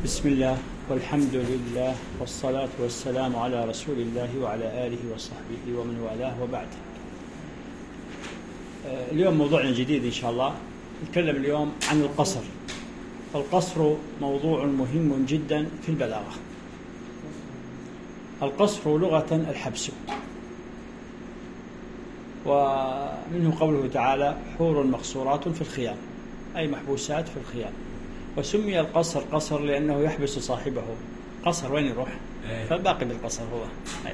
بسم الله والحمد لله والصلاة والسلام على رسول الله وعلى آله وصحبه ومن والاه وبعد. اليوم موضوعنا جديد إن شاء الله. نتكلم اليوم عن القصر. القصر موضوع مهم جدا في البلاغة. القصر لغة الحبس، ومنه قوله تعالى: حور مقصورات في الخيام، أي محبوسات في الخيام. وسمي القصر قصر لأنه يحبس صاحبه. قصر وين يروح؟ فالباقي بالقصر هو.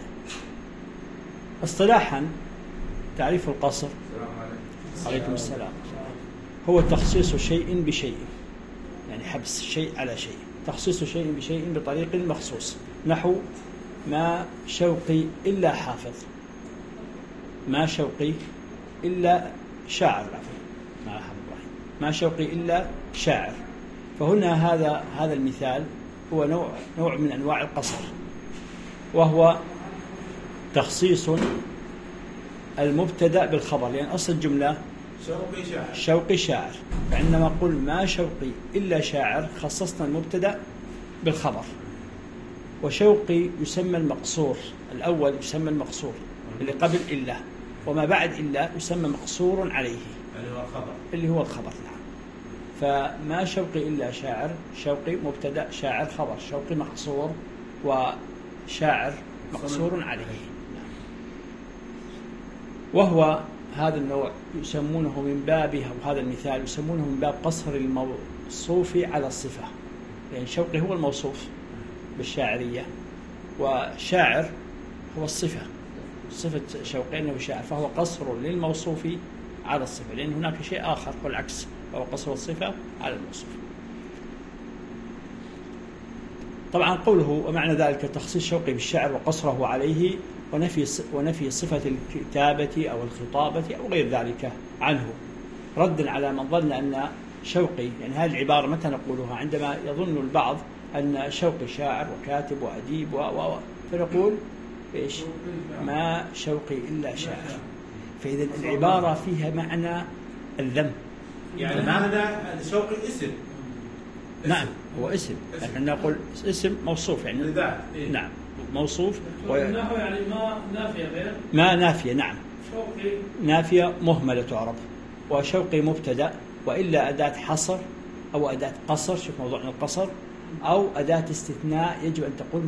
اصطلاحا تعريف القصر عليكم السلام هو تخصيص شيء بشيء، يعني حبس شيء على شيء، تخصيص شيء بشيء بطريق مخصوص. نحو: ما شوقي إلا حافظ، ما شوقي إلا شاعر، ما شوقي إلا شاعر. فهنا هذا المثال هو نوع من أنواع القصر، وهو تخصيص المبتدأ بالخبر، لأن أصل الجملة شوقي شاعر، فعندما قل ما شوقي إلا شاعر خصصنا المبتدأ بالخبر. وشوقي يسمى المقصور، الأول يسمى المقصور اللي قبل إلا، وما بعد إلا يسمى مقصور عليه اللي هو الخبر. نعم. فما شوقي إلا شاعر، شوقي مبتدأ، شاعر خبر، شوقي مقصور وشاعر مقصور عليه. نعم. وهو هذا النوع يسمونه من بابه، أو هذا المثال يسمونه من باب قصر الموصوف على الصفة، يعني شوقي هو الموصوف بالشاعرية، وشاعر هو الصفة، صفة شوقي أنه شاعر، فهو قصر للموصوف على الصفة، لأن هناك شيء آخر والعكس، وهو قصر الصفة على الموصوف. طبعا قوله ومعنى ذلك تخصيص شوقي بالشعر وقصره عليه ونفي صفة الكتابة أو الخطابة أو غير ذلك عنه، ردا على من ظن أن شوقي، يعني هذه العبارة متى نقولها؟ عندما يظن البعض أن شوقي شاعر وكاتب وأديب فنقول إيش؟ ما شوقي إلا شاعر. فإذا العبارة فيها معنى الذم، يعني معنى شوقي اسم. نعم، هو اسم، نحن نقول اسم موصوف، يعني نعم موصوف. يعني ما نافية غير ما نافية. نعم، شوقي نافية مهملة تعرب، وشوقي مبتدأ، وإلا أداة حصر أو أداة قصر، شوف موضوعنا القصر، أو أداة استثناء يجب أن تقول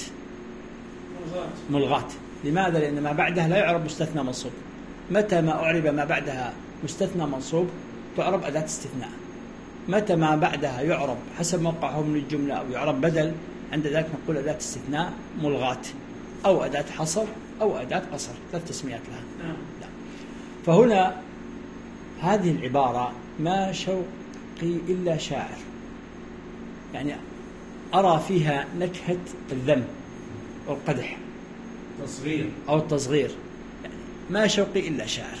ملغاة. لماذا؟ لأن ما بعدها لا يعرب مستثنى منصوب. متى ما أعرب ما بعدها مستثنى منصوب تعرب أداة استثناء. متى ما بعدها يعرب حسب موقعه من الجملة أو يعرب بدل، عند ذلك نقول أداة استثناء ملغاة، أو أداة حصر أو أداة قصر، ثلاث تسميات لها. لا. فهنا هذه العبارة ما شوقي إلا شاعر، يعني أرى فيها نكهة الذم والقدح أو التصغير، يعني ما شوقي إلا شاعر،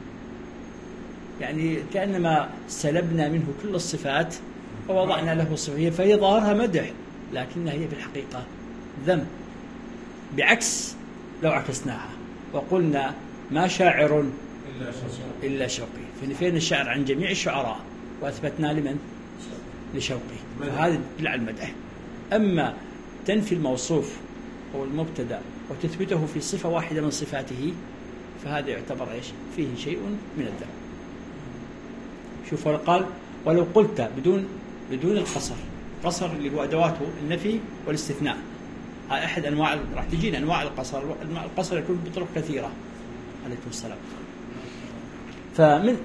يعني كأنما سلبنا منه كل الصفات ووضعنا له صفة، فهي ظاهرها مدح لكنها هي في الحقيقة ذم، بعكس لو عكسناها وقلنا ما شاعر إلا شوقي، فين الشعر عن جميع الشعراء وأثبتنا لمن؟ لشوقي، فهذا يدل على المدح. أما تنفي الموصوف أو المبتدأ وتثبته في صفة واحدة من صفاته فهذا يعتبر إيش؟ فيه شيء من الذم. شوف قال: ولو قلت بدون القصر، قصر اللي هو أدواته النفي والاستثناء، هذا أحد أنواع، راح تجينا أنواع القصر. القصر يكون بطرق كثيرة. عليكم السلام. فمن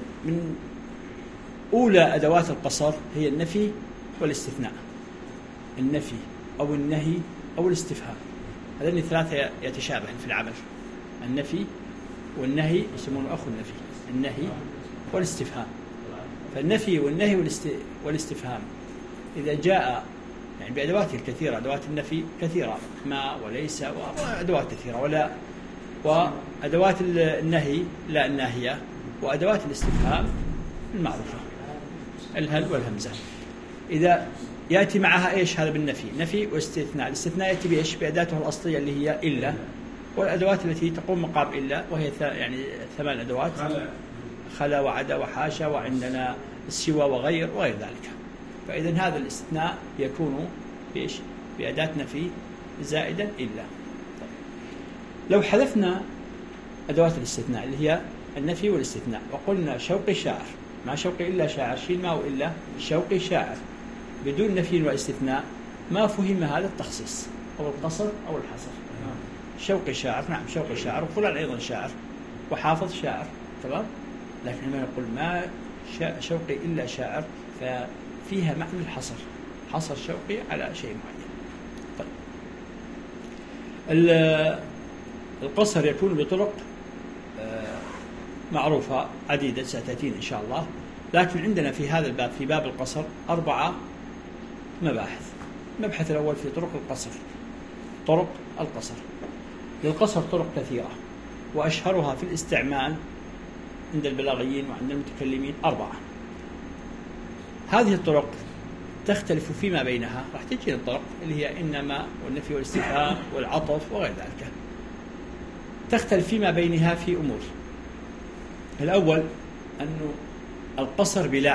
أولى أدوات القصر هي النفي والاستثناء، النفي أو النهي أو الاستفهام، هذين الثلاثة يتشابهن في العمل. النفي والنهي يسمونه أخو النفي، النهي والاستفهام. فالنفي والنهي والاستفهام إذا جاء يعني بأدواته الكثيرة، أدوات النفي كثيرة، ما وليس وأدوات كثيرة، وأدوات النهي لا الناهية، وأدوات الاستفهام المعروفة الهل والهمزة. إذا يأتي معها إيش؟ هذا بالنفي، نفي واستثناء. الاستثناء يأتي بإيش؟ بأداته الأصلية اللي هي إلا، والأدوات التي تقوم مقام إلا وهي يعني 8 أدوات: خلا وعدا وحاشا وعندنا السوى وغير ذلك. فإذا هذا الاستثناء يكون بإيش؟ بأداة نفي زائدا إلا. طيب. لو حذفنا أدوات الاستثناء اللي هي النفي والاستثناء وقلنا شوقي شاعر، مع شوقي إلا شاعر، شيل ما وإلا، شوقي شاعر بدون نفي واستثناء، ما فهم هذا التخصيص أو القصر أو الحصر. شوقي شاعر، نعم شوقي شاعر، وفلان أيضا شاعر، وحافظ شاعر، تمام. لكن لما نقول ما شوقي إلا شاعر ففيها معنى الحصر، حصر شوقي على شيء معين. طيب. القصر يكون بطرق معروفة عديدة ستأتينا إن شاء الله، لكن عندنا في هذا الباب، في باب القصر 4 مباحث. المبحث الأول في طرق القصر. طرق القصر للقصر طرق كثيرة، وأشهرها في الاستعمال عند البلاغيين وعند المتكلمين 4. هذه الطرق تختلف فيما بينها، راح تجي الطرق اللي هي إنما والنفي والاستفهام والعطف وغير ذلك، تختلف فيما بينها في أمور. الأول أنه القصر بلا،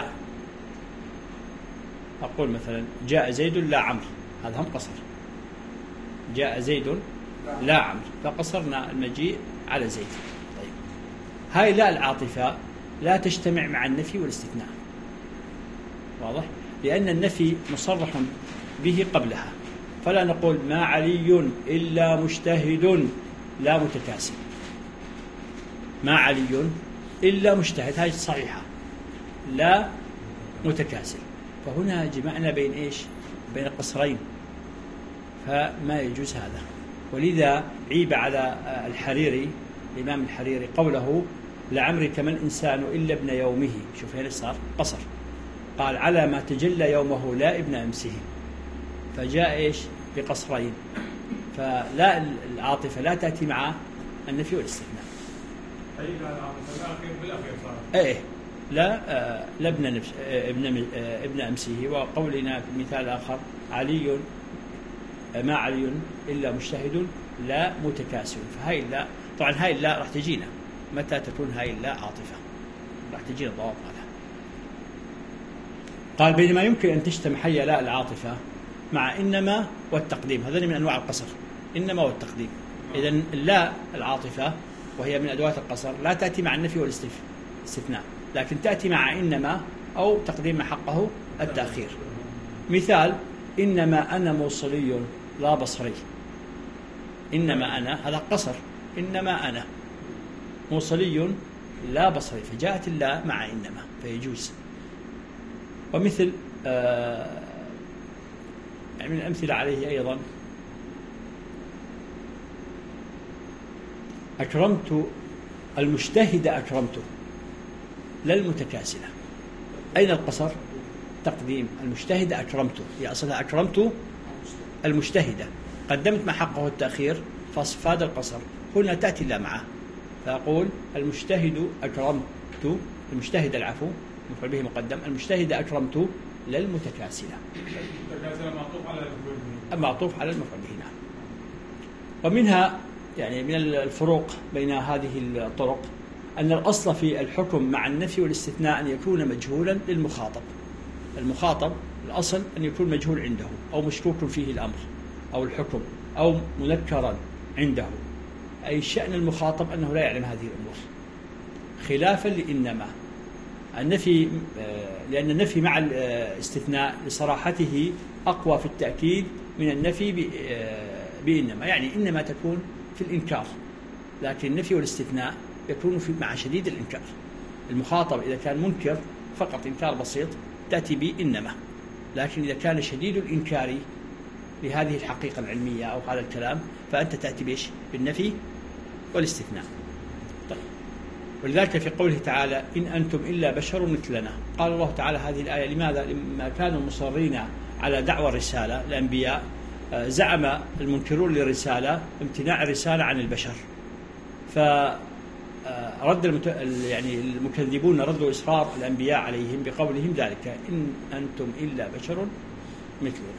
أقول مثلا جاء زيد لا عمرو، هذا هم قصر. جاء زيد لا عمرو، فقصرنا المجيء على زيد. طيب. هاي لا العاطفة لا تجتمع مع النفي والاستثناء، واضح؟ لأن النفي مصرح به قبلها، فلا نقول ما علي إلا مجتهد لا متكاسل. ما علي إلا مجتهد، هذه صحيحة، لا متكاسل. فهنا جمعنا بين إيش؟ بين القصرين، فما يجوز هذا. ولذا عيب على الحريري، الإمام الحريري، قوله لعمرك من إنسان إلا ابن يومه. شوف هنا صار قصر، قال على ما تجلى يومه لا ابن أمسه، فجاء إيش؟ بقصرين. فلا العاطفة لا تأتي مع النفي والاستثناء. ايه لا لا ابن أمسه. وقولنا في مثال آخر علي ما علي إلا مجتهد لا متكاسل، فهاي لا، طبعا هاي لا راح تجينا متى تكون هاي لا عاطفة، راح تجينا ضوابط هذا. قال بينما يمكن أن تجتمع هي لا العاطفة مع إنما والتقديم، هذين من أنواع القصر، إنما والتقديم. إذن لا العاطفة وهي من أدوات القصر لا تأتي مع النفي والاستثناء، لكن تأتي مع إنما أو تقديم حقه التأخير. مثال إنما أنا موصلي لا بصري. إنما أنا هذا قصر، إنما أنا موصلي لا بصري، فجاءت اللا مع إنما فيجوز. ومثل يعني من الأمثلة عليه أيضا أكرمت المجتهد، أكرمته لا المتكاسلة. أين القصر؟ تقديم المجتهد أكرمته، هي أصلها أكرمت المجتهدة، قدمت ما حقه التأخير فصفاد القصر. هنا تأتي لا معه، فأقول المجتهد أكرمت، المجتهد العفو مفعول به مقدم، المجتهد أكرمت لا المتكاسلة. معطوف على المفعول به. نعم. ومنها يعني من الفروق بين هذه الطرق أن الأصل في الحكم مع النفي والاستثناء أن يكون مجهولا للمخاطب. المخاطب الأصل أن يكون مجهول عنده أو مشكوك فيه الأمر أو الحكم أو منكرا عنده، أي شأن المخاطب أنه لا يعلم هذه الأمور، خلافا لإنما النفي، لأن النفي مع الاستثناء لصراحته أقوى في التأكيد من النفي بإنما. يعني إنما تكون في الإنكار، لكن النفي والاستثناء يكون مع شديد الإنكار. المخاطب إذا كان منكر فقط إنكار بسيط تأتي بإنما، لكن إذا كان شديد الإنكار لهذه الحقيقة العلمية أو هذا الكلام فأنت تأتي بإيش؟ بالنفي والاستثناء. طيب. ولذلك في قوله تعالى إن أنتم إلا بشر مثلنا، قال الله تعالى هذه الآية لماذا؟ لما كانوا مصرين على دعوى الرسالة. الأنبياء زعم المنكرون للرسالة امتناع الرسالة عن البشر، فرد يعني المكذبون ردوا إصرار الأنبياء عليهم بقولهم ذلك إن أنتم إلا بشر مثلنا.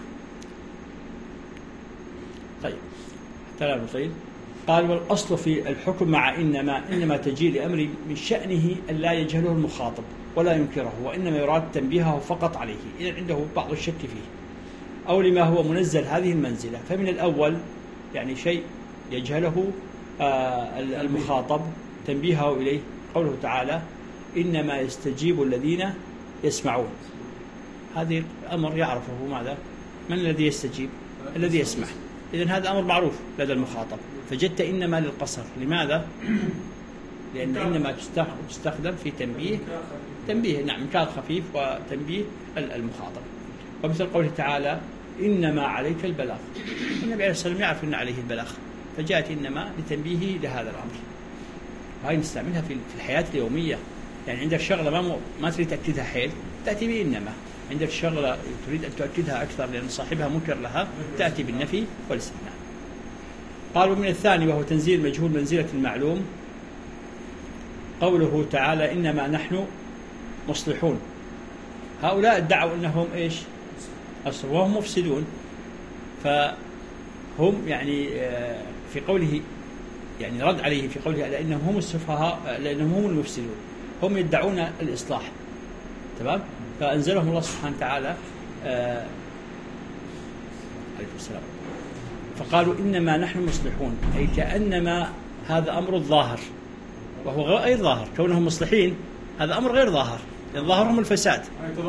طيب حتى لا نطيل. قال والأصل في الحكم مع إنما تجي لأمر من شأنه أن لا يجهله المخاطب ولا ينكره، وإنما يراد تنبيهه فقط عليه إذا عنده بعض الشك فيه. أو لما هو منزل هذه المنزلة. فمن الأول يعني شيء يجهله المخاطب تنبيهه إليه قوله تعالى إنما يستجيب الذين يسمعون. هذه الأمر يعرفه ماذا؟ من الذي يستجيب؟ الذي يسمع. إذن هذا أمر معروف لدى المخاطب. فجدت إنما للقصر. لماذا؟ لأن إنما تستخدم في تنبيه نعم إنكار خفيف وتنبيه المخاطب. ومثل قوله تعالى إنما عليك البلاغ. النبي عليه الصلاة والسلام يعرف أن عليه البلاغ فجاءت إنما لتنبيهه لهذا الأمر. وهي نستعملها في الحياة اليومية. يعني عندك شغلة ما تريد تأكدها حيل تأتي بإنما. عندك شغلة تريد أن تؤكدها أكثر لأن صاحبها منكر لها تأتي بالنفي والاستثناء. قالوا من الثاني وهو تنزيل مجهول منزلة المعلوم قوله تعالى إنما نحن مصلحون. هؤلاء ادعوا أنهم إيش؟ أصل وهم مفسدون. فهم يعني في قوله يعني رد عليه في قوله لأنهم هم السفهاء لأنهم هم المفسدون. هم يدعون الإصلاح. تمام؟ فأنزلهم الله سبحانه وتعالى عليه السلام فقالوا إنما نحن مصلحون أي كأنما هذا أمر الظاهر وهو غير ظاهر. كونهم مصلحين هذا أمر غير ظاهر لأن ظاهرهم الفساد.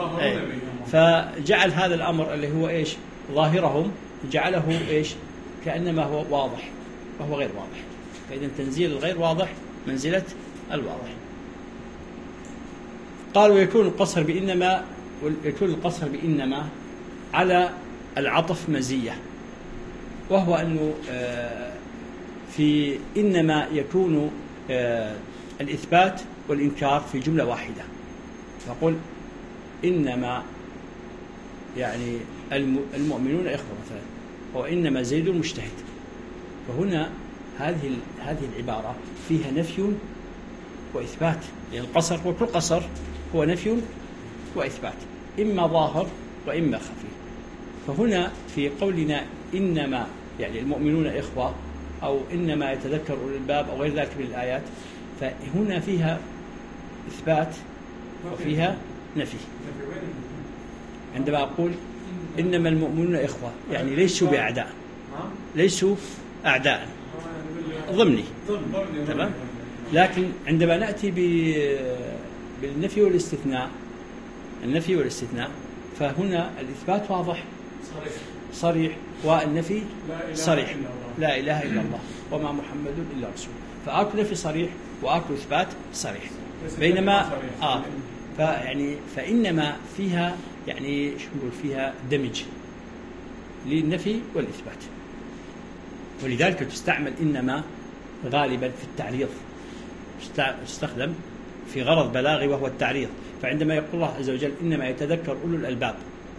فجعل هذا الأمر اللي هو إيش ظاهرهم جعله إيش كأنما هو واضح وهو غير واضح. فإذا تنزيل الغير واضح منزلة الواضح. قالوا يكون القصر بإنما على العطف مزية وهو أنه في إنما يكون الإثبات والإنكار في جملة واحدة. فقل إنما يعني المؤمنون إخوة مثلا وإنما زيد مجتهد. فهنا هذه العبارة فيها نفي وإثبات لأن القصر وكل قصر هو نفي وإثبات إما ظاهر وإما خفي. فهنا في قولنا إنما يعني المؤمنون إخوة أو إنما يتذكر أولو الألباب أو غير ذلك من الآيات فهنا فيها إثبات وفيها نفي. عندما أقول إنما المؤمنون إخوة يعني ليسوا بأعداء ليسوا أعداء ضمني. تمام؟ لكن عندما نأتي بالنفي والاستثناء النفي والاستثناء فهنا الإثبات واضح صريح والنفي صريح لا إله إلا الله وما محمد إلا رسول. فآكل نفي صريح وآكل إثبات صريح. بينما فإنما فيها يعني شو نقول فيها دمج للنفي والإثبات. ولذلك تستعمل إنما غالبا في التعريض تستخدم في غرض بلاغي وهو التعريض. فعندما يقول الله عز وجل إنما يتذكر أولو الألباب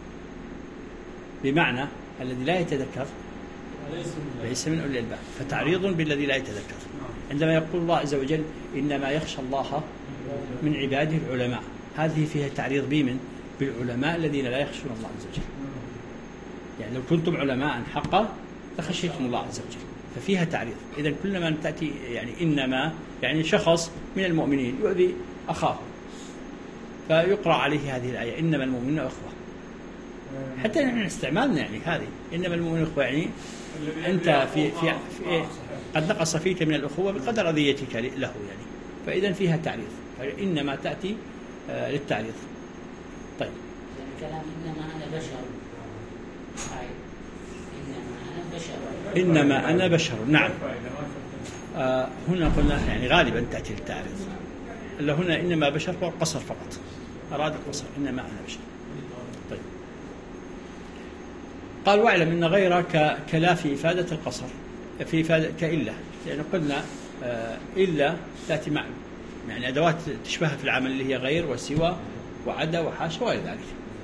بمعنى الذي لا يتذكر ليس من أولي الألباب فتعريض بالذي لا يتذكر. عندما يقول الله عز وجل إنما يخشى الله من عباده العلماء هذه فيها تعريض بالعلماء الذين لا يخشون الله عز وجل. يعني لو كنتم علماء حقا لخشيتم الله عز وجل ففيها تعريض. إذن كلما تأتي يعني إنما يعني شخص من المؤمنين يؤذي أخاه فيقرأ عليه هذه الآية إنما المؤمنون أخوة. حتى نحن استعمالنا يعني هذه إنما المؤمنون أخوة يعني أنت في قد نقص فيك من الأخوة بقدر أذيتك له يعني. فإذا فيها تعريض إنما تأتي للتعريض. طيب كلام إنما أنا بشر إنما أنا بشر نعم. هنا قلنا يعني غالبا تأتي للتعريض. هنا إنما بشر هو القصر فقط أراد القصر إنما أنا بشر. طيب قال واعلم أن غيرك كلا في إفادة القصر في إفادة كإلا يعني قلنا إلا تأتي مع يعني أدوات تشبهها في العمل اللي هي غير وسوى وعدا وحاشا وغير ذلك.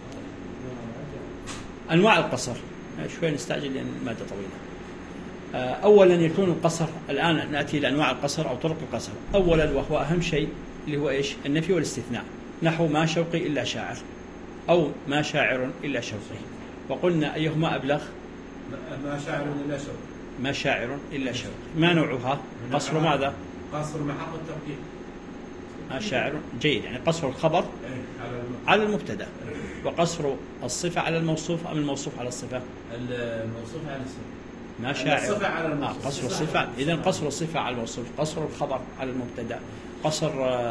أنواع القصر شوي نستعجل لأن المادة طويلة. أولا يكون القصر الآن نأتي لأنواع القصر أو طرق القصر. أولا وهو أهم شيء اللي هو إيش النفي والاستثناء نحو ما شوقي إلا شاعر أو ما شاعر إلا شوقي. وقلنا أيهما أبلغ ما شاعر إلا شوقي ما شاعر إلا شوقي. ما نوعها قصر ماذا قصر محط التوكيد ما شاعر جيد يعني قصر الخبر على المبتدأ وقصر الصفة على الموصوف أم الموصوف على الصفة؟ الموصوف على الصفة. ما شاعر. الصفة على الموصوف. قصر الصفة، إذن قصر الصفة على الموصوف، قصر الخبر على المبتدأ، قصر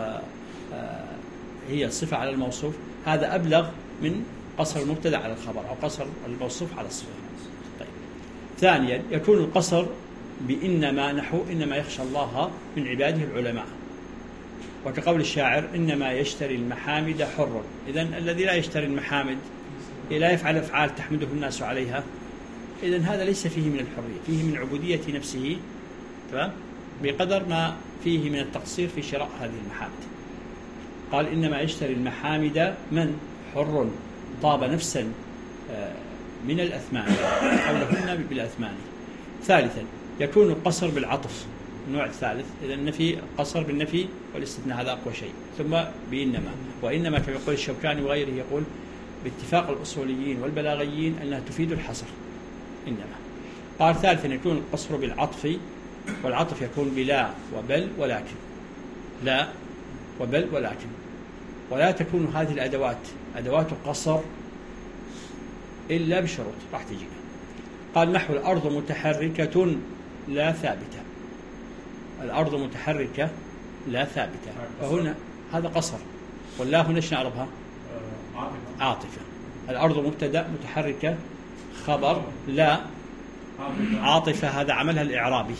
هي الصفة على الموصوف، هذا أبلغ من قصر المبتدأ على الخبر أو قصر الموصوف على الصفة. طيب. ثانيا يكون القصر بإنما، نحو إنما يخشى الله من عباده العلماء، وكقول الشاعر إنما يشتري المحامد حر. إذن الذي لا يشتري المحامد لا يفعل أفعال تحمده الناس عليها، إذن هذا ليس فيه من الحرية، فيه من عبودية نفسه، تمام، بقدر ما فيه من التقصير في شراء هذه المحامد. قال إنما يشتري المحامد من حر طاب نفسا من الأثمان أو لهن بالأثمان. ثالثا يكون القصر بالعطف، النوع الثالث، إذا النفي قصر بالنفي والاستثناء هذا أقوى شيء، ثم بإنما، وإنما كما يقول الشوكاني وغيره يقول باتفاق الأصوليين والبلاغيين أنها تفيد الحصر إنما. قال ثالثا يكون القصر بالعطف، والعطف يكون بلا وبل ولكن، لا وبل ولكن، ولا تكون هذه الأدوات أدوات القصر إلا بشروط راح تجينا. قال نحو الأرض متحركة لا ثابتة، الأرض متحركة لا ثابتة، فهنا هذا قصر، ولا هنا ايش نعرفها؟ عاطفة. الأرض مبتدأ متحركة خبر، لا عاطفة هذا عملها الإعرابي،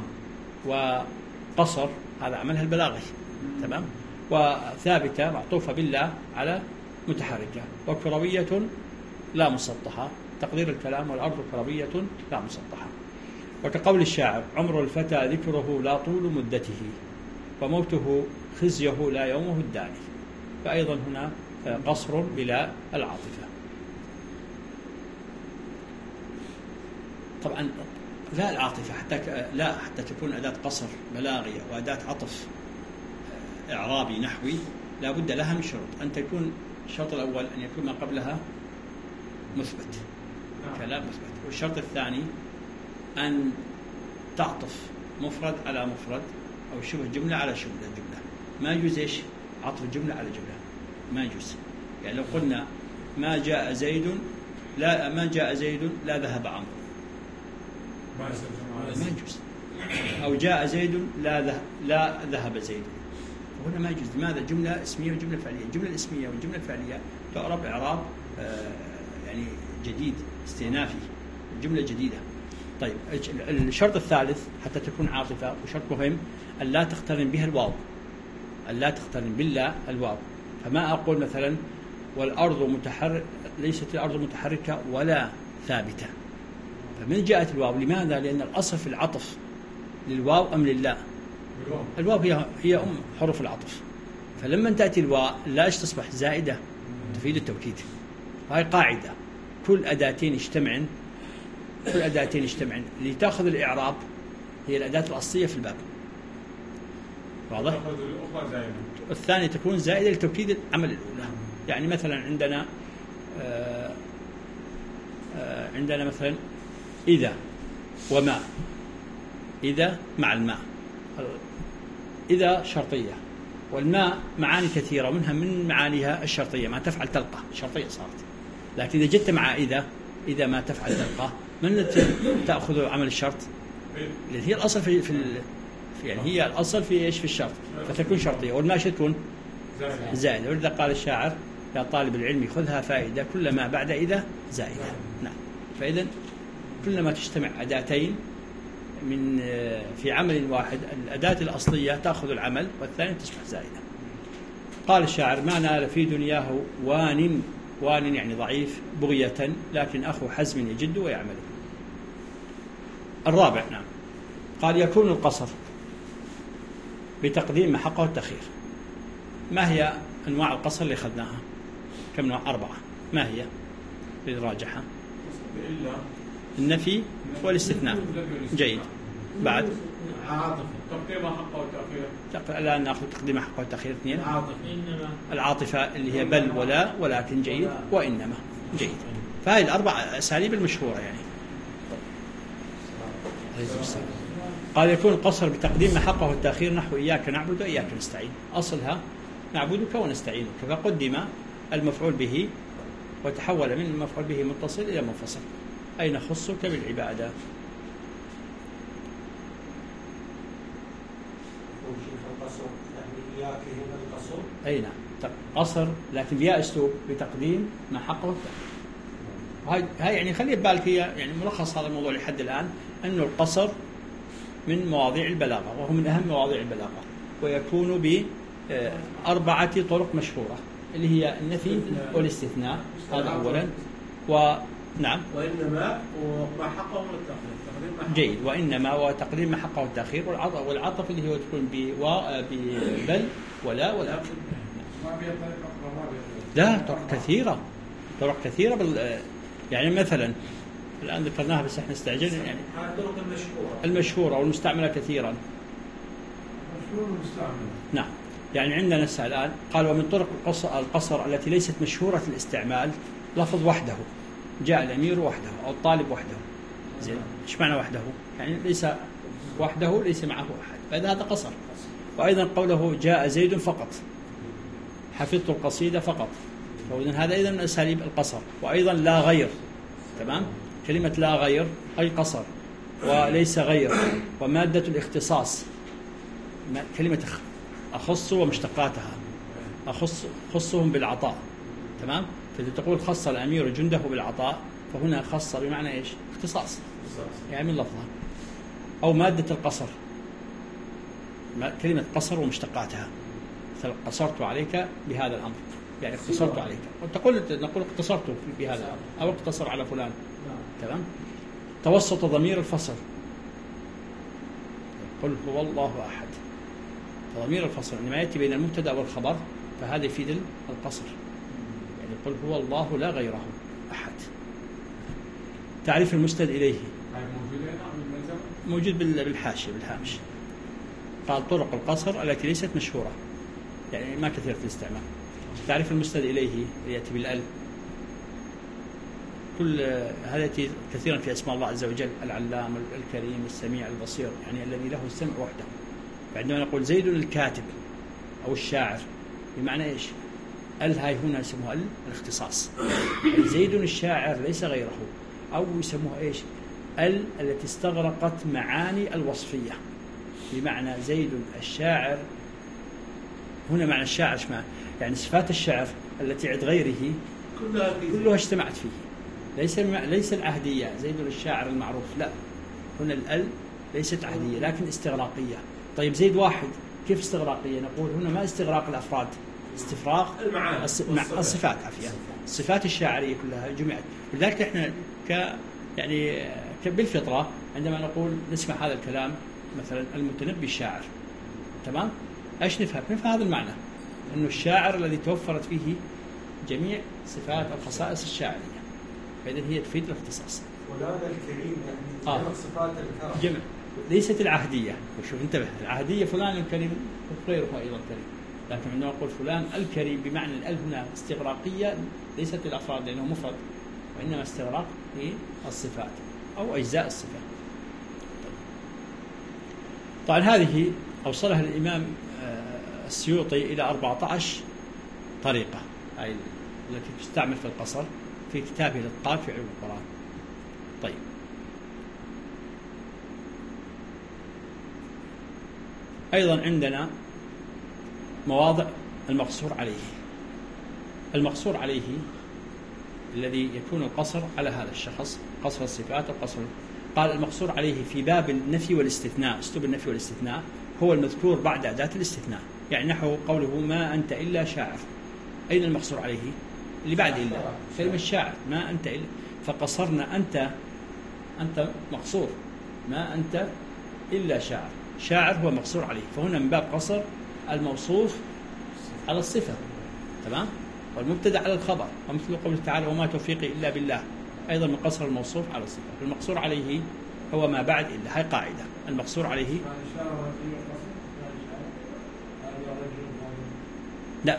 وقصر هذا عملها البلاغي، تمام، وثابتة معطوفة بالله على متحركة، وكروية لا مسطحة، تقدير الكلام والأرض كروية لا مسطحة. وكقول الشاعر عمر الفتى ذكره لا طول مدته، وموته خزيه لا يومه الداني، فأيضا هنا قصر بلا العاطفة. طبعا لا العاطفة حتى تكون أداة قصر بلاغية وأداة عطف إعرابي نحوي لا بد لها من شروط، أن تكون الشرط الأول أن يكون ما قبلها مثبت، كلام مثبت، والشرط الثاني أن تعطف مفرد على مفرد أو شبه جملة على شبه جملة. ما يجوز إيش؟ عطف جملة على جملة، ما يجوز. يعني لو قلنا ما جاء زيد لا ذهب عمرو، ما يجوز. أو جاء زيد لا ذهب زيد، هنا ما يجوز. لماذا؟ جملة اسمية وجملة فعلية، الجملة الاسمية والجملة الفعلية تعرب إعراب يعني جديد استئنافي، جملة جديدة. طيب الشرط الثالث حتى تكون عاطفة، وشرط مهم، أن لا تقترن بها الواو، أن لا تقترن بالله الواو. فما أقول مثلا والأرض ليست الأرض متحركة ولا ثابتة، فمن جاءت الواو؟ لماذا؟ لأن الأصل في العطف للواو أم لله؟ الواو هي أم حروف العطف، فلما تأتي الواو لا تصبح زائدة تفيد التوكيد. هاي قاعدة، كل أداتين يجتمعن لتأخذ الإعراب هي الأداة الأصلية في الباب، واضح؟ الثانية تكون زائدة لتوكيد العمل الأولى. يعني مثلا عندنا مثلا إذا وما، إذا مع الماء، إذا شرطية، والماء معاني كثيرة، منها من معانيها الشرطية، ما تفعل تلقى شرطية صارت. لكن إذا جئت مع إذا ما تفعل تلقى، من تأخذ عمل الشرط؟ لأن هي الأصل في يعني هي الأصل في إيش؟ في الشرط، فتكون شرطية، والماء تكون زائدة. ولذا قال الشاعر يا طالب العلم خذها فائدة كلما بعد إذا زائدة. نعم، فإذا كلما تجتمع أداتين في عمل واحد، الأداة الأصلية تأخذ العمل والثانية تصبح زائدة. قال الشاعر ما نال في دنياه وان يعني ضعيف بغية، لكن أخو حزم يجد ويعمل. الرابع نعم، قال يكون القصر بتقديم حقه التأخير. ما هي أنواع القصر اللي أخذناها؟ كم نوع؟ 4. ما هي للراجحة؟ النفي والاستثناء. جيد. بعد تقديم حقه والتأخير، الآن نأخذ تقديم حقه والتأخير. 2 العاطفة اللي هي بل ولا ولكن. جيد. وإنما. جيد. فهذه 4 أساليب المشهورة يعني. قال يكون القصر بتقديم حقه والتأخير نحو إياك نعبد وإياك نستعين. أصلها نعبدك ونستعينك، فقدم المفعول به وتحول من المفعول به متصل إلى منفصل. أي نخصك بالعبادة. أي نعم قصر، لكن بيا أسلوب بتقديم ما حقه التأخير. هاي يعني خلي ببالك، هي يعني ملخص هذا الموضوع لحد الآن أنه القصر من مواضيع البلاغة، وهو من أهم مواضيع البلاغة، ويكون ب4 طرق مشهورة اللي هي النفي والاستثناء، هذا أولا. ونعم وإنما وما حقه التأخير، جيد، وإنما وتقديم ما حقه التأخير، والعطف اللي هو تكون بل ولا ولا. لا، طرق كثيرة يعني مثلا الآن ذكرناها بس احنا استعجلنا، يعني الطرق المشهورة والمستعملة كثيرا. نعم، يعني عندنا نسأل الآن قال ومن طرق القصر التي ليست مشهورة الاستعمال لفظ وحده، جاء الأمير وحده أو الطالب وحده. زين، ايش معنى وحده؟ يعني ليس وحده، ليس معه أحد، فإذا هذا قصر. وأيضا قوله جاء زيد فقط، حفظت القصيدة فقط، فإذن هذا أيضا من أساليب القصر. وأيضا لا غير، تمام، كلمة لا غير أي قصر، وليس غير، ومادة الاختصاص، كلمة أخص ومشتقاتها، خصهم بالعطاء، تمام. فإذا تقول خص الأمير جنده بالعطاء، فهنا خص بمعنى إيش؟ اختصاص، يعني من لفظها. أو مادة القصر، كلمة قصر ومشتقاتها، مثل قصرت عليك بهذا الأمر، يعني اقتصرت عليك، نقول اقتصرت بهذا الأمر، أو اقتصر على فلان، تمام. توسط ضمير الفصل، قل هو الله أحد، ضمير الفصل عندما يأتي بين المبتدأ والخبر فهذا يفيد القصر، يعني قل هو الله لا غيره أحد. تعريف المسند إليه موجود بالحاشية بالهامش. قال طرق القصر التي ليست مشهورة، يعني ما كثيرة الاستعمال. تعريف المسند إليه يأتي بالأل، كل هذا يأتي كثيرا في أسماء الله عز وجل، العلام الكريم السميع البصير، يعني الذي له السمع وحده. فعندما نقول زيد الكاتب أو الشاعر، بمعنى إيش؟ هاي هنا يسموها الاختصاص، زيد الشاعر ليس غيره، أو يسموها إيش؟ التي استغرقت معاني الوصفية، بمعنى زيد الشاعر. هنا معنى الشاعر شمال، يعني صفات الشعر التي عند غيره كلها اجتمعت فيه، ليس العهدية زيد الشاعر المعروف، لا، هنا الأل ليست عهدية لكن استغراقية. طيب زيد واحد كيف استغراقية؟ نقول هنا ما استغراق الأفراد، استفراغ الصفات، عفوا الصفات الشاعرية كلها جمعت. لذلك احنا يعني بالفطرة عندما نقول نسمع هذا الكلام، مثلا المتنبي الشاعر، تمام، ايش نفهم هذا المعنى، انه الشاعر الذي توفرت فيه جميع صفات الخصائص الشاعرية، فإذا هي تفيد الاختصاص. وهذا الكريم يعني جمع صفات الكرم، جمع، ليست العهدية. وشوف انتبه، العهدية فلان الكريم غيره أيضا كريم، لكن عندما نقول فلان الكريم بمعنى الأل هنا استغراقية، ليست للأفراد لأنه مفرد، وإنما استغراق للصفات أو أجزاء الصفات. طبعا هذه أوصلها الإمام السيوطي إلى 14 طريقة، هاي التي تستعمل في القصر في كتابه الإتقان في علوم القرآن. طيب، أيضا عندنا مواضع المقصور عليه. المقصور عليه الذي يكون القصر على هذا الشخص، قصر الصفات وقصر. قال المقصور عليه في باب النفي والاستثناء، أسلوب النفي والاستثناء هو المذكور بعد أداة الاستثناء، يعني نحو قوله ما أنت إلا شاعر. أين المقصور عليه؟ اللي بعد إلا، كلمة شاعر، ما أنت إلا، فقصرنا أنت مقصور، ما أنت إلا شاعر، شاعر هو مقصور عليه، فهنا من باب قصر الموصوف على الصفة، تمام، والمبتدأ على الخبر، ومثل قوله تعالى وما توفيقي إلا بالله، أيضا من قصر الموصوف على الصفة. المقصور عليه هو ما بعد إلا، هاي قاعدة، المقصور عليه لا،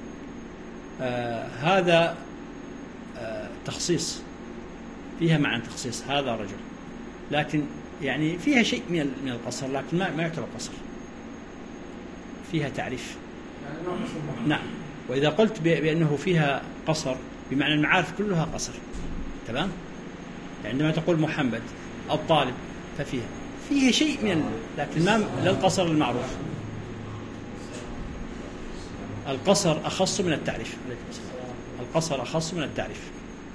هذا تخصيص، فيها معنى تخصيص، هذا رجل، لكن يعني فيها شيء من القصر، لكن ما يعتبر قصر، فيها تعريف. نعم، وإذا قلت بأنه فيها قصر بمعنى المعارف كلها قصر. تمام؟ عندما تقول محمد الطالب فيه شيء من لكن ما للقصر المعروف. القصر أخص من التعريف. القصر أخص من التعريف.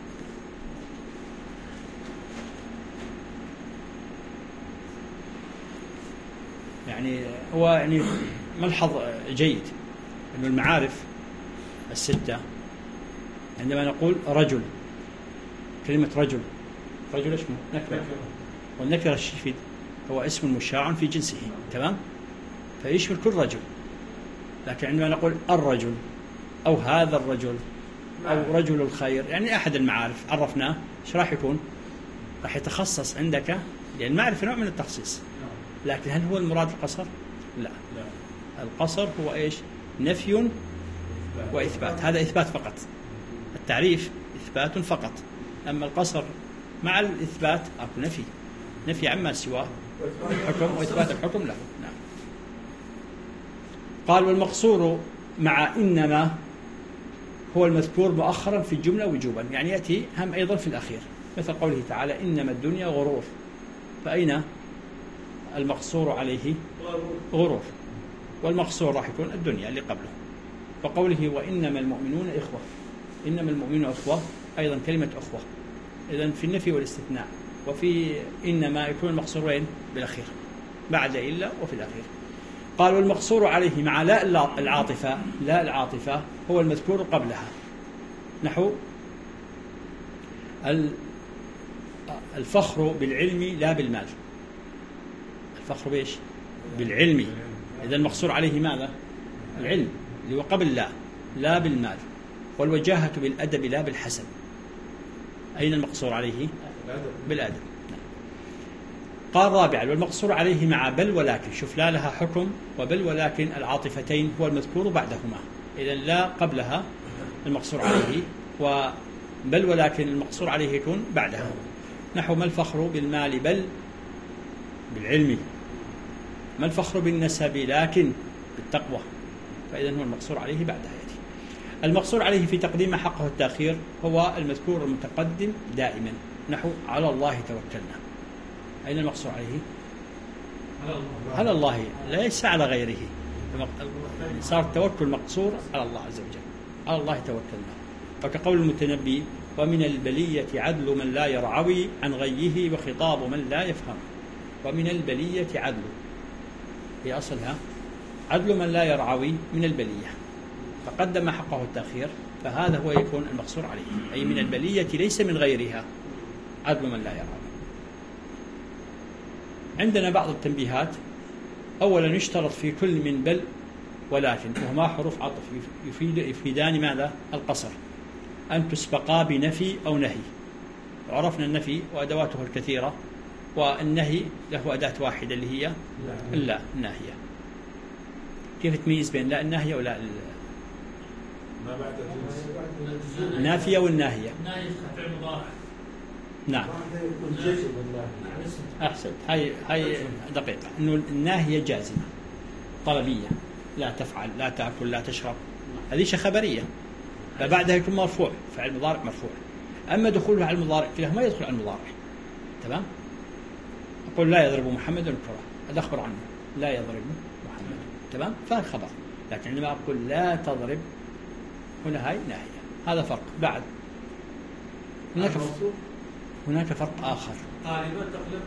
يعني هو يعني ملحظ جيد أن المعارف الستة عندما نقول رجل، كلمة رجل اسمه نكرة، والنكرة الشيء هو اسم مشاع في جنسه. تمام؟ فيشمل كل رجل. لكن عندما نقول الرجل أو هذا الرجل أو رجل الخير، يعني أحد المعارف عرفناه، إيش راح يكون؟ راح يتخصص عندك، لأن المعرفة نوع من التخصيص. لكن هل هو المراد القصر؟ لا. القصر هو إيش؟ نفي وإثبات. هذا إثبات فقط. التعريف إثبات فقط. أما القصر مع الإثبات أكو نفي عما سواه الحكم وإثبات الحكم له. نعم. قال والمقصور مع إنما هو المذكور مؤخرا في الجملة وجوبا، يعني يأتي هم أيضا في الأخير، مثل قوله تعالى إنما الدنيا غرور، فأين المقصور عليه؟ غرور. والمقصور راح يكون الدنيا اللي قبله. وقوله وإنما المؤمنون إخوة، إنما المؤمنون أخوة، أيضا كلمة أخوة. إذن في النفي والاستثناء. وفي إنما يكون المقصور وين؟ بالأخير، بعد إلا وفي الأخير. قال والمقصور عليه مع لا العاطفة هو المذكور قبلها، نحو الفخر بالعلم لا بالمال. الفخر بإيش؟ بالعلم. إذا المقصور عليه ماذا؟ العلم اللي هو قبل لا بالمال. والوجاهة بالأدب لا بالحسب. أين المقصور عليه؟ بالأدب. قال رابعا والمقصور عليه مع بل ولكن، شوف لا لها حكم وبل ولكن العاطفتين هو المذكور بعدهما. إذا لا قبلها المقصور عليه، وبل ولكن المقصور عليه يكون بعدها. نحو ما الفخر بالمال بل بالعلم، ما الفخر بالنسب لكن بالتقوى. فإذا هو المقصور عليه بعدها يأتي. المقصور عليه في تقديم حقه التأخير هو المذكور المتقدم دائما، نحو على الله توكلنا. أين المقصور عليه؟ على الله، ليس على غيره. صار التوكل مقصور على الله عز وجل، على الله توكلنا. وكقول المتنبي ومن البلية عدل من لا يرعوي عن غيه وخطاب من لا يفهم. ومن البلية عدل، هي أصلها عدل من لا يرعوي من البلية، فقدم حقه التأخير، فهذا هو يكون المقصور عليه، أي من البلية ليس من غيرها، عدل من لا يرعوي. عندنا بعض التنبيهات. أولا يشترط في كل من بل ولكن، وهما حروف عطف يفيدان ماذا؟ القصر، أن تسبقا بنفي أو نهي. وعرفنا النفي وأدواته الكثيرة، والنهي له أداة واحدة اللي هي لا الناهية. كيف تميز بين لا الناهية ولا النافية والناهية؟ نعم أحسنت. هاي دقيقة، إنه الناهية جازمة طلبية، لا تفعل لا تأكل لا تشرب، هذه شيء خبرية، فبعدها يكون مرفوع، فعل مضارع مرفوع. أما دخولها على المضارع كله ما يدخل على المضارع. تمام؟ أقول لا يضرب محمد الكرة، هذا أخبر عنه، لا يضرب محمد. تمام؟ فهذا خبر. لكن عندما أقول لا تضرب هنا هاي ناهية. هذا فرق. بعد هناك فرق آخر. طالبة تقلب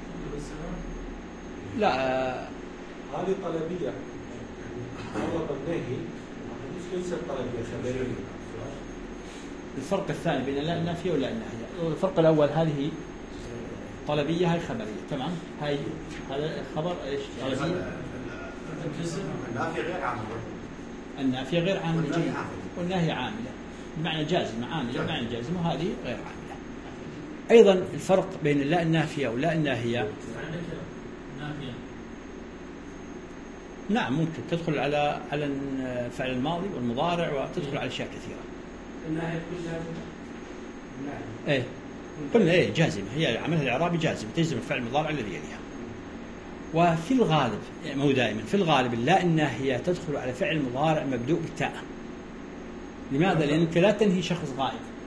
لا هذه طلبية، والله النهي ليست طلبية خبرية. الفرق الثاني بين لا النافية ولا الناهية. الفرق الأول هذه طلبية، هاي خبرية. تمام؟ هاي هذا خبر ايش؟ طلبية. النافية غير عاملة. النافية غير عاملة والناهية عاملة، بمعنى جازمة، عاملة بمعنى جازمة، وهذه غير عاملة. أيضا الفرق بين اللا النافية ولا الناهية. نعم ممكن تدخل على الفعل الماضي والمضارع، وتدخل على أشياء كثيرة. الناهية تكون جازمة. إيه قلنا إيه جازمة، هي عملها الإعرابي جازمة، تجزم الفعل المضارع الذي يليها. وفي الغالب يعني مو دائما، في الغالب اللا الناهية تدخل على فعل مضارع مبدوء بالتاء. لماذا؟ لأنك لا تنهي شخص غائب،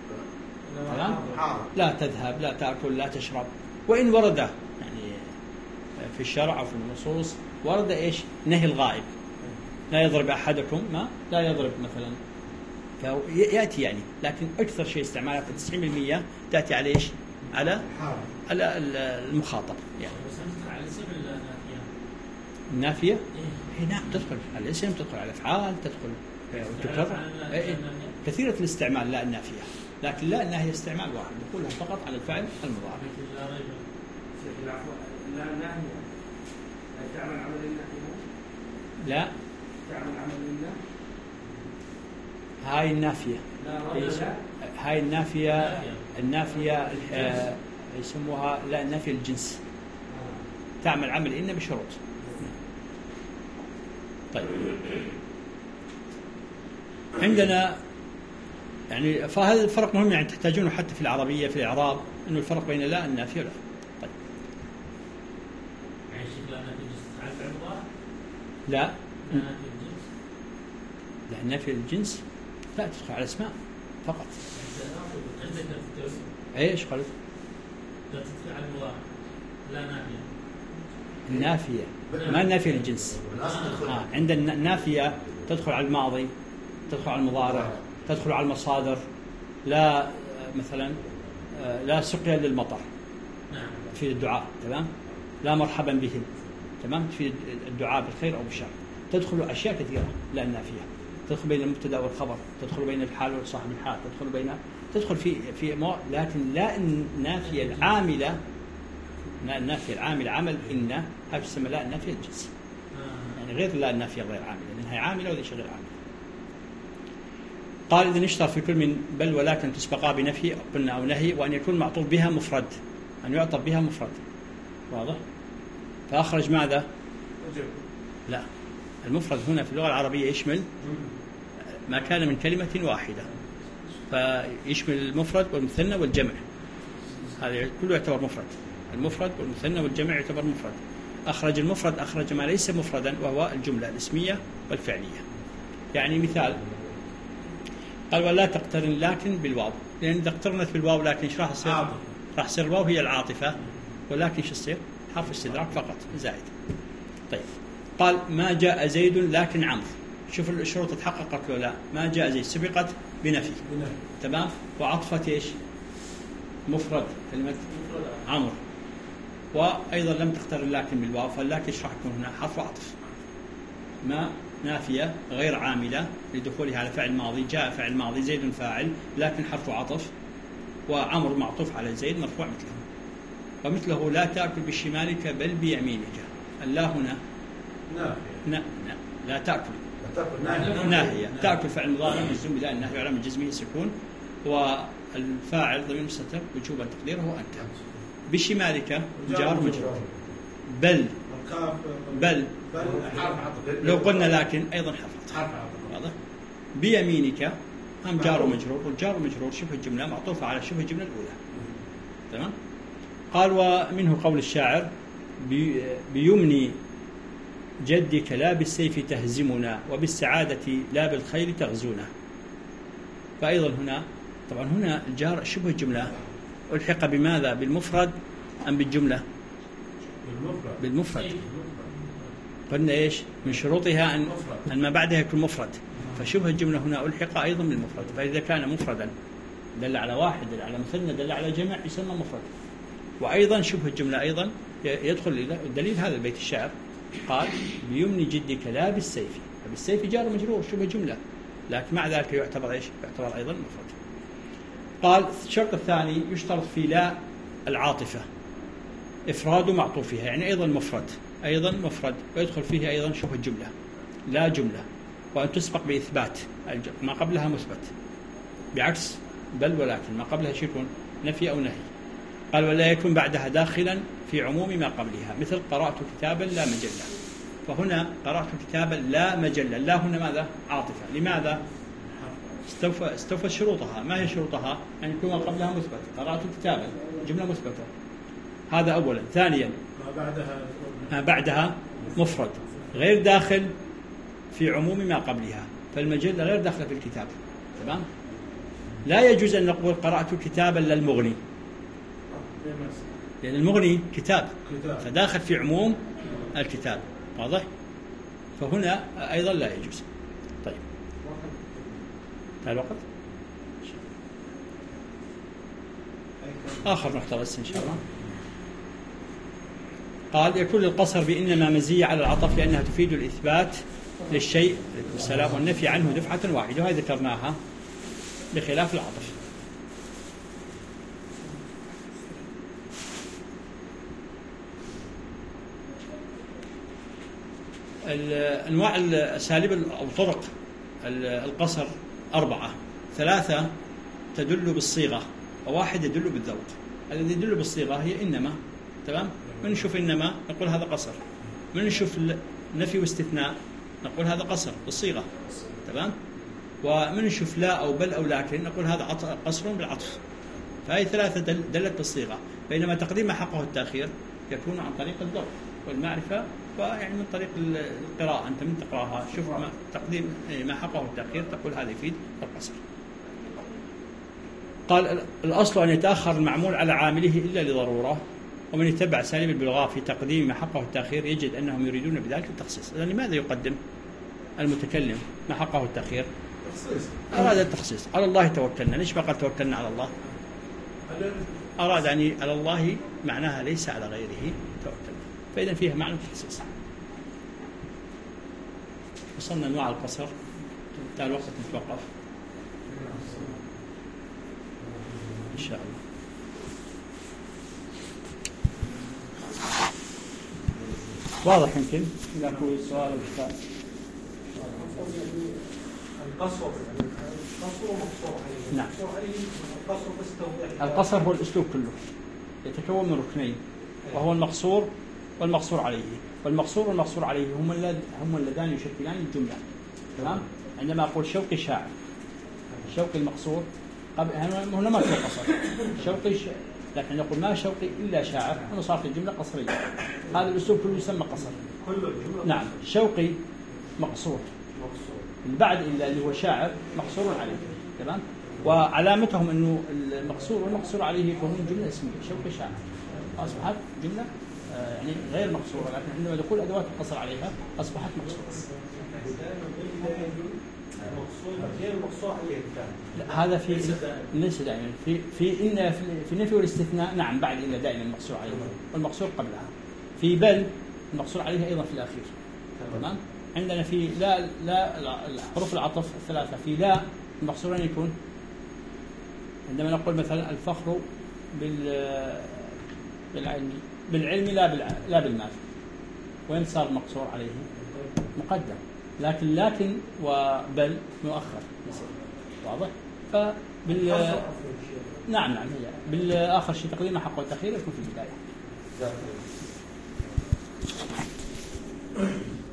تمام؟ حاضر. لا تذهب، لا تأكل، لا تشرب. وإن ورد يعني في الشرع أو في النصوص ورد إيش؟ نهي الغائب، لا يضرب أحدكم ما لا يضرب مثلا، يأتي يعني، لكن أكثر شيء استعمالها في 90% تأتي على إيش؟ على المخاطب يعني. بس أنت على اسم النافية هي نعم تدخل على الاسم، تدخل على الأفعال، تدخل وتكرر كثيرة الاستعمال. لا النافية، لكن لا الناهية استعمال واحد، نقولها فقط على الفعل المضارع. لا الناهية تعمل عمل الناهية، لا تعمل عمل الناهية. هاي النافية، هاي النافية يسموها لا النافية الجنس، تعمل عمل إن بشروط. طيب عندنا يعني فهذا الفرق مهم يعني تحتاجونه حتى في العربية في الإعراب، إنه الفرق بين لا النافية ولا. طيب لا لا النافية الجنس لا تدخل على اسماء فقط. ايش قلت؟ لا تدخل على المضارع، لا نافية. النافية ما النافية للجنس. عندنا النافية تدخل على الماضي، تدخل على المضارع، تدخل على المصادر. لا مثلا لا سقيا للمطر في الدعاء، تمام؟ لا مرحبا بهم، تمام؟ في الدعاء بالخير أو بالشر. تدخل أشياء كثيرة لا النافية، تدخل بين المبتدأ والخبر، تدخل بين الحال وصاحب الحال، تدخل في لكن لا النافية العاملة، لا النافية العاملة عمل إن هذا تسمى لا النافية الجنس، يعني غير لا النافية غير عاملة، لأنها عاملة وليس غير عاملة. قال إذا اشترط في كل من بل ولكن تسبقا بنفي قلنا أو نهي، وأن يكون معطوف بها مفرد، أن يعطف بها مفرد، واضح؟ فأخرج ماذا؟ لا المفرد هنا في اللغة العربية يشمل ما كان من كلمة واحدة، فيشمل المفرد والمثنى والجمع، هذا كله يعتبر مفرد. المفرد والمثنى والجمع يعتبر مفرد. أخرج المفرد أخرج ما ليس مفردا وهو الجملة الاسمية والفعلية. يعني مثال قال ولا تقترن لكن بالواو، لأن إذا اقترنت بالواو لكن ايش راح يصير؟ راح يصير الواو هي العاطفة، ولكن ايش يصير؟ حرف استدراك فقط زائد. طيب قال ما جاء زيد لكن عمرو، شوف الشروط تحققت ولا لا؟ ما جاء زيد سبقت بنفي، تمام؟ وعطفت ايش؟ مفرد كلمة عمرو، وأيضا لم تقترن لكن بالواو، فاللكن ايش راح يكون هنا؟ حرف عطف. ما نافية غير عاملة لدخولها على فعل ماضي، جاء فعل ماضي زيد فاعل لكن حرف عطف، وعمر معطوف على زيد مرفوع مثله. ومثله لا تأكل بشمالك بل بيمينك، اللا هنا لا تأكل ناهية، تأكل فعل مضارع مجزوم بلا النهي على جزمه سكون، والفاعل ضمير مستتر وجوبا تقديره أنت. بشمالك جار مجرور، بل لو قلنا لكن أيضا حرف عطف، واضح؟ بيمينك هم جار ومجرور، والجار ومجرور شبه الجملة معطوفة على شبه الجملة الأولى، تمام؟ قال ومنه قول الشاعر بيمني جدك لا بالسيف تهزمنا وبالسعادة لا بالخير تغزونا. فأيضا هنا طبعا هنا الجار شبه الجملة ألحق بماذا؟ بالمفرد أم بالجملة؟ بالمفرد. قلنا إيش من شروطها أن ما بعدها يكون مفرد، فشبه الجملة هنا ألحق أيضا بالمفرد. فإذا كان مفردا دل على واحد، دل على مثنى، دل على جمع، يسمى مفرد. وأيضا شبه الجملة أيضا يدخل إلى الدليل هذا البيت الشعر، قال بيمني جدك لا بالسيف، فبالسيف جار مجرور شبه جملة، لكن مع ذلك يعتبر إيش؟ يعتبر أيضا مفرد. قال الشرط الثاني يشترط في لا العاطفة إفراد معطوفها، يعني أيضا مفرد ويدخل فيه أيضا شبه الجملة لا جملة، وأن تسبق بإثبات ما قبلها مثبت، بعكس بل ولكن ما قبلها شيء يكون نفي أو نهي. قال ولا يكون بعدها داخلا في عموم ما قبلها، مثل قرأت كتابا لا مجلة. فهنا قرأت كتابا لا مجلة، لا هنا ماذا؟ عاطفة. لماذا؟ استوفى شروطها. ما هي شروطها؟ أن يكون قبلها مثبت، قرأت كتابا جملة مثبتة، هذا أولا. ثانيا ما بعدها مفرد غير داخل في عموم ما قبلها، فالمجلة غير داخلة في الكتاب، تمام؟ لا يجوز أن نقول قرأت كتابا للمغني، لأن المغني كتاب فداخل في عموم الكتاب، واضح؟ فهنا أيضا لا يجوز. طيب الوقت آخر نقطة بس إن شاء الله. قال يكون القصر بإنما مزية على العطف لأنها تفيد الإثبات للشيء والسلام والنفي عنه دفعة واحدة، وهذه ذكرناها بخلاف العطف. أنواع الأساليب أو طرق القصر 4، 3 تدل بالصيغة وواحد يدل بالذوق. الذي يدل بالصيغة هي إنما، تمام؟ من نشوف إنما نقول هذا قصر، من نشوف نفي واستثناء نقول هذا قصر بالصيغة، تمام؟ ومن نشوف لا أو بل أو لكن نقول هذا قصر بالعطف. فهي 3 دلت بالصيغة، بينما تقديم ما حقه التأخير يكون عن طريق الذوق والمعرفة، ويعني من طريق القراءة. أنت من تقرأها شوف ما تقديم ما حقه التأخير تقول هذا يفيد القصر. قال الأصل أن يتأخر المعمول على عامله إلا لضرورة، ومن يتبع سالب البلغاء في تقديم ما حقه التأخير يجد أنهم يريدون بذلك التخصيص. إذن لماذا يقدم المتكلم ما حقه التأخير؟ أراد التخصيص. على الله توكلنا، ليش ما قال توكلنا على الله؟ أراد أن على الله معناها ليس على غيره توكلنا، فإذا فيها معنى التخصيص. وصلنا أنواع القصر، انتهى الوقت نتوقف إن شاء الله. واضح يمكن إذا كل سؤال وكتاب. القصر مقصور عليه. نعم. القصر بس توضيح. القصر هو الأسلوب كله، يتكون من ركنين، وهو المقصور والمقصور عليه. والمقصور والمقصور عليه هم اللذان يشكلان الجملة، تمام؟ عندما أقول شوقي شاعر، شوقي المقصور هنا ما في قصر، شوقي لكن نقول ما شوقي إلا شاعر، هنا صارت الجملة قصرية. هذا الأسلوب كله يسمى قصر. كله الجملة. نعم. شوقي مقصور، بعد إلا اللي هو شاعر مقصور عليه، تمام؟ وعلامتهم أنه المقصور والمقصور عليه يكونون جملة اسمية. شوقي شاعر أصبحت جملة يعني غير مقصورة، لكن عندما دخول أدوات القصر عليها أصبحت مقصورة. غير المقصور عليه. هذا في ليس دائما في النفي والاستثناء. نعم بعد إلا دائما المقصور عليه والمقصور قبلها. في بل المقصور عليها أيضا في الأخير، تمام؟ عندنا في لا حروف العطف 3. في لا المقصور أن يكون عندما نقول مثلا الفخر بالعلم لا بالمال، وين صار المقصور عليه؟ مقدم. لكن وبل مؤخر، واضح؟ نعم هي بالآخر شيء تقديم حقه التأخير يكون في البداية.